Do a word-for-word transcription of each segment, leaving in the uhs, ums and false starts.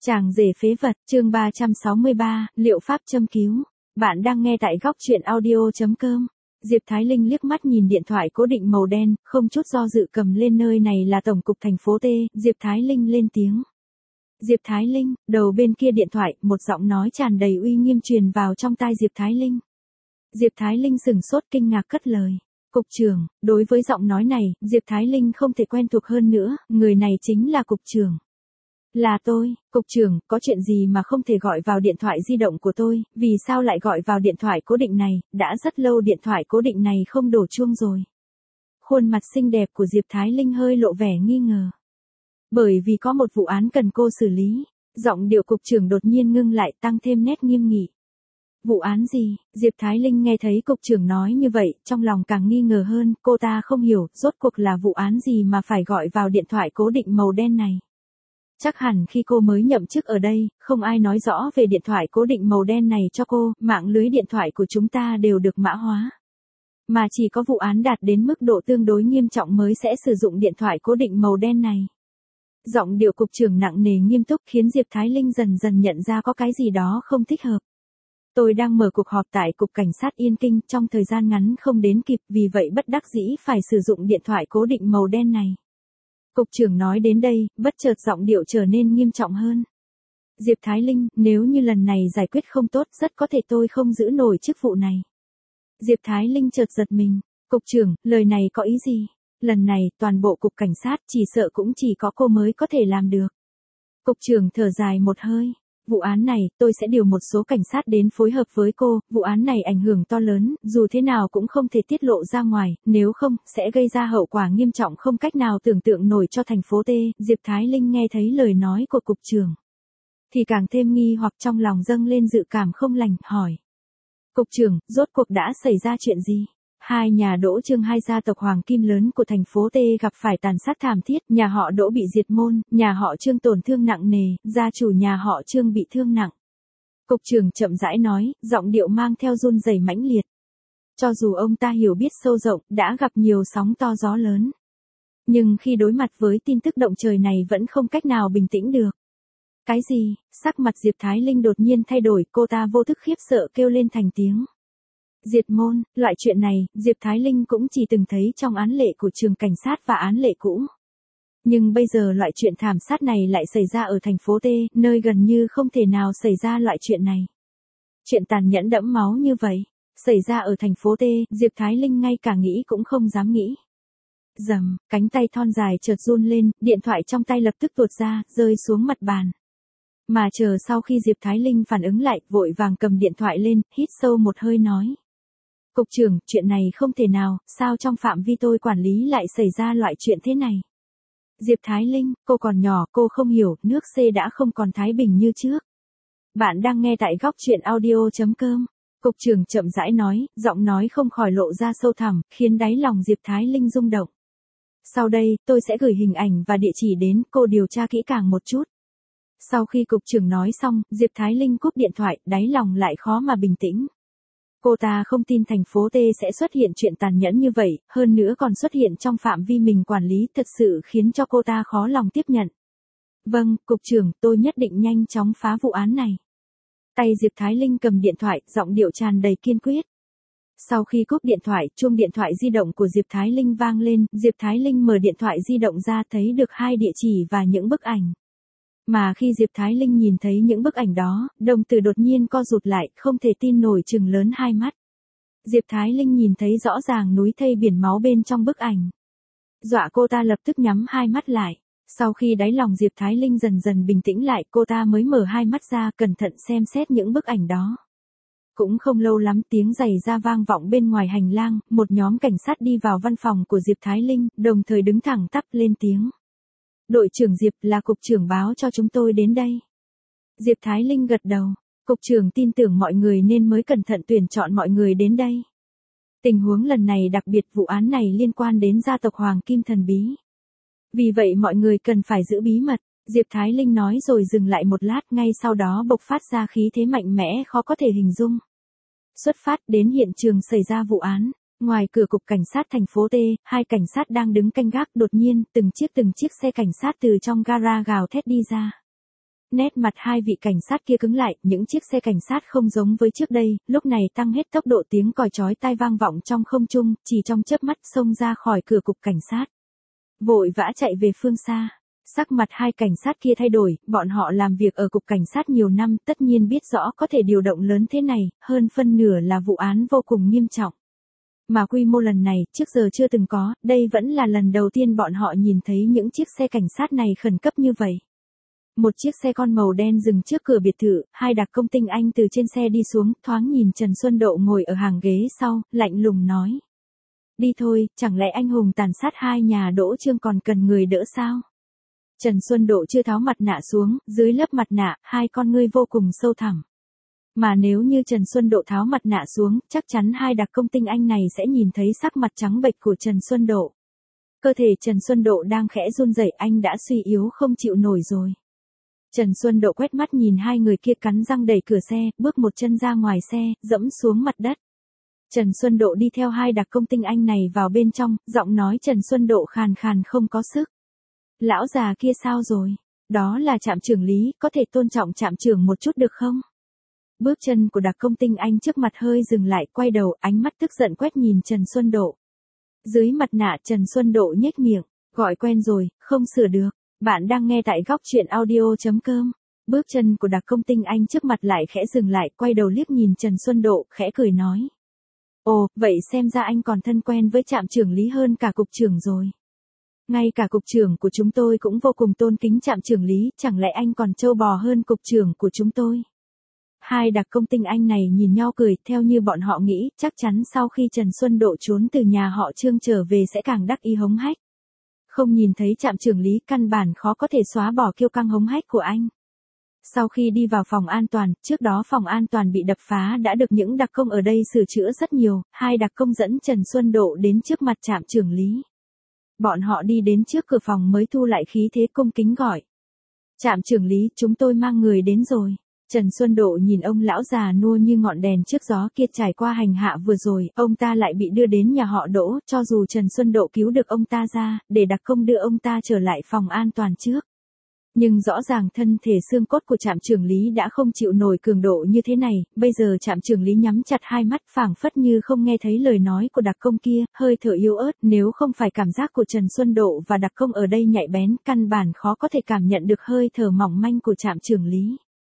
Chàng rể phế vật, chương ba trăm sáu mươi ba, liệu pháp châm cứu. Bạn đang nghe tại góc truyện audio chấm com. Diệp Thái Linh liếc mắt nhìn điện thoại cố định màu đen, không chút do dự cầm lên. Nơi này là tổng cục thành phố T, Diệp Thái Linh lên tiếng. Diệp Thái Linh, đầu bên kia điện thoại, một giọng nói tràn đầy uy nghiêm truyền vào trong tai Diệp Thái Linh. Diệp Thái Linh sừng sốt kinh ngạc cất lời. Cục trưởng, đối với giọng nói này, Diệp Thái Linh không thể quen thuộc hơn nữa, người này chính là cục trưởng. Là tôi, cục trưởng, có chuyện gì mà không thể gọi vào điện thoại di động của tôi, vì sao lại gọi vào điện thoại cố định này, đã rất lâu điện thoại cố định này không đổ chuông rồi. Khuôn mặt xinh đẹp của Diệp Thái Linh hơi lộ vẻ nghi ngờ. Bởi vì có một vụ án cần cô xử lý, giọng điệu cục trưởng đột nhiên ngưng lại tăng thêm nét nghiêm nghị. Vụ án gì? Diệp Thái Linh nghe thấy cục trưởng nói như vậy, trong lòng càng nghi ngờ hơn, cô ta không hiểu, rốt cuộc là vụ án gì mà phải gọi vào điện thoại cố định màu đen này. Chắc hẳn khi cô mới nhậm chức ở đây, không ai nói rõ về điện thoại cố định màu đen này cho cô, mạng lưới điện thoại của chúng ta đều được mã hóa. Mà chỉ có vụ án đạt đến mức độ tương đối nghiêm trọng mới sẽ sử dụng điện thoại cố định màu đen này. Giọng điệu cục trưởng nặng nề nghiêm túc khiến Diệp Thái Linh dần dần nhận ra có cái gì đó không thích hợp. Tôi đang mở cuộc họp tại Cục Cảnh sát Yên Kinh, trong thời gian ngắn không đến kịp, vì vậy bất đắc dĩ phải sử dụng điện thoại cố định màu đen này. Cục trưởng nói đến đây, bất chợt giọng điệu trở nên nghiêm trọng hơn. Diệp Thái Linh, nếu như lần này giải quyết không tốt, rất có thể tôi không giữ nổi chức vụ này. Diệp Thái Linh chợt giật mình. Cục trưởng, lời này có ý gì? Lần này, toàn bộ Cục Cảnh sát chỉ sợ cũng chỉ có cô mới có thể làm được. Cục trưởng thở dài một hơi. Vụ án này, tôi sẽ điều một số cảnh sát đến phối hợp với cô, vụ án này ảnh hưởng to lớn, dù thế nào cũng không thể tiết lộ ra ngoài, nếu không, sẽ gây ra hậu quả nghiêm trọng không cách nào tưởng tượng nổi cho thành phố T. Diệp Thái Linh nghe thấy lời nói của cục trưởng, thì càng thêm nghi hoặc trong lòng dâng lên dự cảm không lành, hỏi. Cục trưởng, rốt cuộc đã xảy ra chuyện gì? Hai nhà Đỗ Trương, hai gia tộc hoàng kim lớn của thành phố T gặp phải tàn sát thảm thiết, nhà họ Đỗ bị diệt môn, nhà họ Trương tổn thương nặng nề, gia chủ nhà họ Trương bị thương nặng. Cục trưởng chậm rãi nói, giọng điệu mang theo run rẩy mãnh liệt. Cho dù ông ta hiểu biết sâu rộng, đã gặp nhiều sóng to gió lớn, nhưng khi đối mặt với tin tức động trời này vẫn không cách nào bình tĩnh được. Cái gì? Sắc mặt Diệp Thái Linh đột nhiên thay đổi, cô ta vô thức khiếp sợ kêu lên thành tiếng. Diệt môn, loại chuyện này, Diệp Thái Linh cũng chỉ từng thấy trong án lệ của trường cảnh sát và án lệ cũ. Nhưng bây giờ loại chuyện thảm sát này lại xảy ra ở thành phố T, nơi gần như không thể nào xảy ra loại chuyện này. Chuyện tàn nhẫn đẫm máu như vậy, xảy ra ở thành phố T, Diệp Thái Linh ngay cả nghĩ cũng không dám nghĩ. Rầm, cánh tay thon dài chợt run lên, điện thoại trong tay lập tức tuột ra, rơi xuống mặt bàn. Mà chờ sau khi Diệp Thái Linh phản ứng lại, vội vàng cầm điện thoại lên, hít sâu một hơi nói. Cục trưởng, chuyện này không thể nào, sao trong phạm vi tôi quản lý lại xảy ra loại chuyện thế này? Diệp Thái Linh, cô còn nhỏ, cô không hiểu, nước C đã không còn thái bình như trước. Bạn đang nghe tại góc truyện audio chấm com. Cục trưởng chậm rãi nói, giọng nói không khỏi lộ ra sâu thẳm, khiến đáy lòng Diệp Thái Linh rung động. Sau đây, tôi sẽ gửi hình ảnh và địa chỉ đến, cô điều tra kỹ càng một chút. Sau khi cục trưởng nói xong, Diệp Thái Linh cúp điện thoại, đáy lòng lại khó mà bình tĩnh. Cô ta không tin thành phố T sẽ xuất hiện chuyện tàn nhẫn như vậy, hơn nữa còn xuất hiện trong phạm vi mình quản lý, thật sự khiến cho cô ta khó lòng tiếp nhận. Vâng, cục trưởng, tôi nhất định nhanh chóng phá vụ án này. Tay Diệp Thái Linh cầm điện thoại, giọng điệu tràn đầy kiên quyết. Sau khi cúp điện thoại, chuông điện thoại di động của Diệp Thái Linh vang lên, Diệp Thái Linh mở điện thoại di động ra thấy được hai địa chỉ và những bức ảnh. Mà khi Diệp Thái Linh nhìn thấy những bức ảnh đó, đồng tử đột nhiên co rụt lại, không thể tin nổi trừng lớn hai mắt. Diệp Thái Linh nhìn thấy rõ ràng núi thây biển máu bên trong bức ảnh. Dọa cô ta lập tức nhắm hai mắt lại. Sau khi đáy lòng Diệp Thái Linh dần dần bình tĩnh lại, cô ta mới mở hai mắt ra, cẩn thận xem xét những bức ảnh đó. Cũng không lâu lắm, tiếng giày da vang vọng bên ngoài hành lang, một nhóm cảnh sát đi vào văn phòng của Diệp Thái Linh, đồng thời đứng thẳng tắp lên tiếng. Đội trưởng Diệp, là cục trưởng báo cho chúng tôi đến đây. Diệp Thái Linh gật đầu. Cục trưởng tin tưởng mọi người nên mới cẩn thận tuyển chọn mọi người đến đây. Tình huống lần này đặc biệt, vụ án này liên quan đến gia tộc Hoàng Kim thần bí. Vì vậy mọi người cần phải giữ bí mật. Diệp Thái Linh nói rồi dừng lại một lát, ngay sau đó bộc phát ra khí thế mạnh mẽ khó có thể hình dung. Xuất phát đến hiện trường xảy ra vụ án. Ngoài cửa cục cảnh sát thành phố T, hai cảnh sát đang đứng canh gác, đột nhiên, từng chiếc từng chiếc xe cảnh sát từ trong gara gào thét đi ra. Nét mặt hai vị cảnh sát kia cứng lại, những chiếc xe cảnh sát không giống với trước đây, lúc này tăng hết tốc độ, tiếng còi chói tai vang vọng trong không trung, chỉ trong chớp mắt xông ra khỏi cửa cục cảnh sát. Vội vã chạy về phương xa. Sắc mặt hai cảnh sát kia thay đổi, bọn họ làm việc ở cục cảnh sát nhiều năm, tất nhiên biết rõ có thể điều động lớn thế này, hơn phân nửa là vụ án vô cùng nghiêm trọng. Mà quy mô lần này, trước giờ chưa từng có, đây vẫn là lần đầu tiên bọn họ nhìn thấy những chiếc xe cảnh sát này khẩn cấp như vậy. Một chiếc xe con màu đen dừng trước cửa biệt thự, hai đặc công tinh Anh từ trên xe đi xuống, thoáng nhìn Trần Xuân Độ ngồi ở hàng ghế sau, lạnh lùng nói. Đi thôi, chẳng lẽ anh hùng tàn sát hai nhà Đỗ Trương còn cần người đỡ sao? Trần Xuân Độ chưa tháo mặt nạ xuống, dưới lớp mặt nạ, hai con ngươi vô cùng sâu thẳm. Mà nếu như Trần Xuân Độ tháo mặt nạ xuống, chắc chắn hai đặc công tinh Anh này sẽ nhìn thấy sắc mặt trắng bệch của Trần Xuân Độ. Cơ thể Trần Xuân Độ đang khẽ run rẩy, anh đã suy yếu không chịu nổi rồi. Trần Xuân Độ quét mắt nhìn hai người kia cắn răng đẩy cửa xe, bước một chân ra ngoài xe, dẫm xuống mặt đất. Trần Xuân Độ đi theo hai đặc công tinh Anh này vào bên trong, giọng nói Trần Xuân Độ khàn khàn không có sức. Lão già kia sao rồi? Đó là trạm trưởng Lý, có thể tôn trọng trạm trưởng một chút được không? Bước chân của đặc công tinh Anh trước mặt hơi dừng lại, quay đầu, ánh mắt tức giận quét nhìn Trần Xuân Độ. Dưới mặt nạ Trần Xuân Độ nhếch miệng, gọi quen rồi, không sửa được. Bạn đang nghe tại góc truyện audio chấm com. Bước chân của đặc công tinh Anh trước mặt lại khẽ dừng lại, quay đầu liếc nhìn Trần Xuân Độ, khẽ cười nói. Ồ, vậy xem ra anh còn thân quen với trạm trưởng Lý hơn cả cục trưởng rồi. Ngay cả cục trưởng của chúng tôi cũng vô cùng tôn kính trạm trưởng Lý, chẳng lẽ anh còn trâu bò hơn cục trưởng của chúng tôi? Hai đặc công tinh Anh này nhìn nhau cười, theo như bọn họ nghĩ, chắc chắn sau khi Trần Xuân Độ trốn từ nhà họ Trương trở về sẽ càng đắc ý hống hách. Không nhìn thấy trạm trưởng Lý, căn bản khó có thể xóa bỏ kiêu căng hống hách của anh. Sau khi đi vào phòng an toàn, trước đó phòng an toàn bị đập phá đã được những đặc công ở đây sửa chữa rất nhiều, hai đặc công dẫn Trần Xuân Độ đến trước mặt trạm trưởng Lý. Bọn họ đi đến trước cửa phòng mới thu lại khí thế cung kính gọi. Trạm trưởng Lý, chúng tôi mang người đến rồi. Trần Xuân Độ nhìn ông lão già nua như ngọn đèn trước gió kia, trải qua hành hạ vừa rồi, ông ta lại bị đưa đến nhà họ Đỗ, cho dù Trần Xuân Độ cứu được ông ta ra, để đặc công đưa ông ta trở lại phòng an toàn trước. Nhưng rõ ràng thân thể xương cốt của trạm trưởng Lý đã không chịu nổi cường độ như thế này, bây giờ trạm trưởng Lý nhắm chặt hai mắt, phảng phất như không nghe thấy lời nói của đặc công kia, hơi thở yếu ớt, nếu không phải cảm giác của Trần Xuân Độ và đặc công ở đây nhạy bén, căn bản khó có thể cảm nhận được hơi thở mỏng manh của trạm trưởng Lý.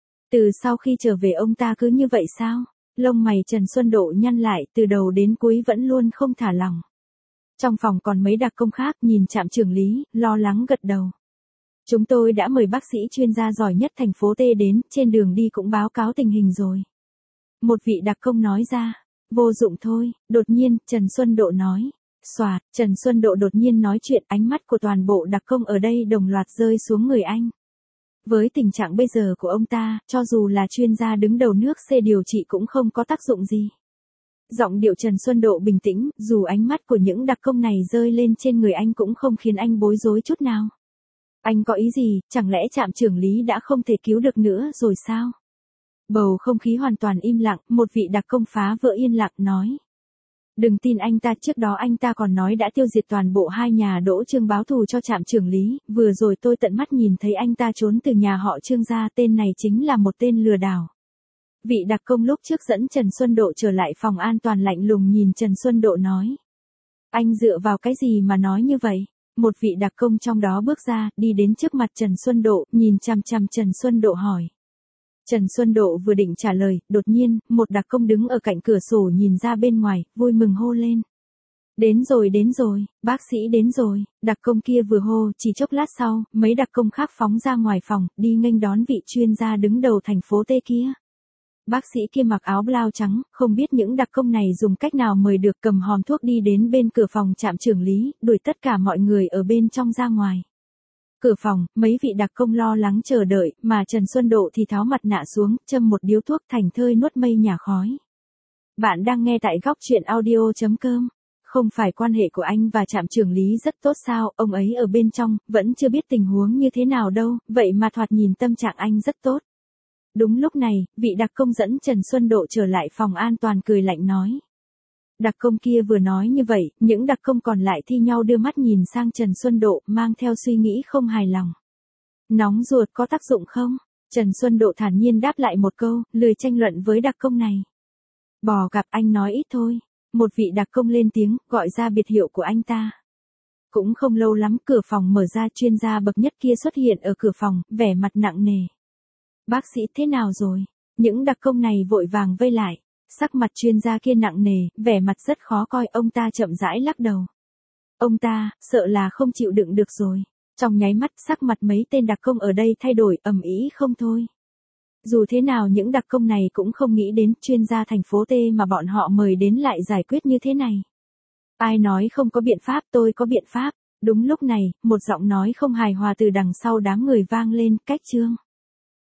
Từ sau khi trở về ông ta cứ như vậy sao? Lông mày Trần Xuân Độ nhăn lại, từ đầu đến cuối vẫn luôn không thả lỏng. Trong phòng còn mấy đặc công khác nhìn trạm trưởng Lý, lo lắng gật đầu. Chúng tôi đã mời bác sĩ chuyên gia giỏi nhất thành phố T đến, trên đường đi cũng báo cáo tình hình rồi. Một vị đặc công nói ra, vô dụng thôi, đột nhiên, Trần Xuân Độ nói. Xoạt, Trần Xuân Độ đột nhiên nói chuyện, ánh mắt của toàn bộ đặc công ở đây đồng loạt rơi xuống người anh. Với tình trạng bây giờ của ông ta, cho dù là chuyên gia đứng đầu nước C điều trị cũng không có tác dụng gì. Giọng điệu Trần Xuân Độ bình tĩnh, dù ánh mắt của những đặc công này rơi lên trên người anh cũng không khiến anh bối rối chút nào. Anh có ý gì, chẳng lẽ trạm trưởng Lý đã không thể cứu được nữa rồi sao? Bầu không khí hoàn toàn im lặng, một vị đặc công phá vỡ yên lặng nói. Đừng tin anh ta, trước đó anh ta còn nói đã tiêu diệt toàn bộ hai nhà Đỗ Trương báo thù cho trạm trưởng Lý, vừa rồi tôi tận mắt nhìn thấy anh ta trốn từ nhà họ Trương ra, tên này chính là một tên lừa đảo. Vị đặc công lúc trước dẫn Trần Xuân Độ trở lại phòng an toàn lạnh lùng nhìn Trần Xuân Độ nói. Anh dựa vào cái gì mà nói như vậy? Một vị đặc công trong đó bước ra, đi đến trước mặt Trần Xuân Độ, nhìn chằm chằm Trần Xuân Độ hỏi. Trần Xuân Độ vừa định trả lời, đột nhiên, một đặc công đứng ở cạnh cửa sổ nhìn ra bên ngoài, vui mừng hô lên. Đến rồi đến rồi, bác sĩ đến rồi, đặc công kia vừa hô, chỉ chốc lát sau, mấy đặc công khác phóng ra ngoài phòng, đi nghênh đón vị chuyên gia đứng đầu thành phố T kia. Bác sĩ kia mặc áo blau trắng, không biết những đặc công này dùng cách nào mời được, cầm hòm thuốc đi đến bên cửa phòng trạm trưởng Lý, đuổi tất cả mọi người ở bên trong ra ngoài. Cửa phòng, mấy vị đặc công lo lắng chờ đợi, mà Trần Xuân Độ thì tháo mặt nạ xuống, châm một điếu thuốc, thành thơi nuốt mây nhà khói. Bạn đang nghe tại góc truyện audio chấm com. Không phải quan hệ của anh và trạm trưởng Lý rất tốt sao, ông ấy ở bên trong, vẫn chưa biết tình huống như thế nào đâu, vậy mà thoạt nhìn tâm trạng anh rất tốt. Đúng lúc này, vị đặc công dẫn Trần Xuân Độ trở lại phòng an toàn cười lạnh nói. Đặc công kia vừa nói như vậy, những đặc công còn lại thi nhau đưa mắt nhìn sang Trần Xuân Độ, mang theo suy nghĩ không hài lòng. Nóng ruột có tác dụng không? Trần Xuân Độ thản nhiên đáp lại một câu, lười tranh luận với đặc công này. Bò gặp anh nói ít thôi. Một vị đặc công lên tiếng, gọi ra biệt hiệu của anh ta. Cũng không lâu lắm, cửa phòng mở ra, chuyên gia bậc nhất kia xuất hiện ở cửa phòng, vẻ mặt nặng nề. Bác sĩ thế nào rồi? Những đặc công này vội vàng vây lại. Sắc mặt chuyên gia kia nặng nề, vẻ mặt rất khó coi, ông ta chậm rãi lắc đầu. Ông ta, sợ là không chịu đựng được rồi. Trong nháy mắt, sắc mặt mấy tên đặc công ở đây thay đổi, ầm ĩ không thôi. Dù thế nào những đặc công này cũng không nghĩ đến chuyên gia thành phố T mà bọn họ mời đến lại giải quyết như thế này. Ai nói không có biện pháp, tôi có biện pháp. Đúng lúc này, một giọng nói không hài hòa từ đằng sau đám người vang lên, Cách Trương.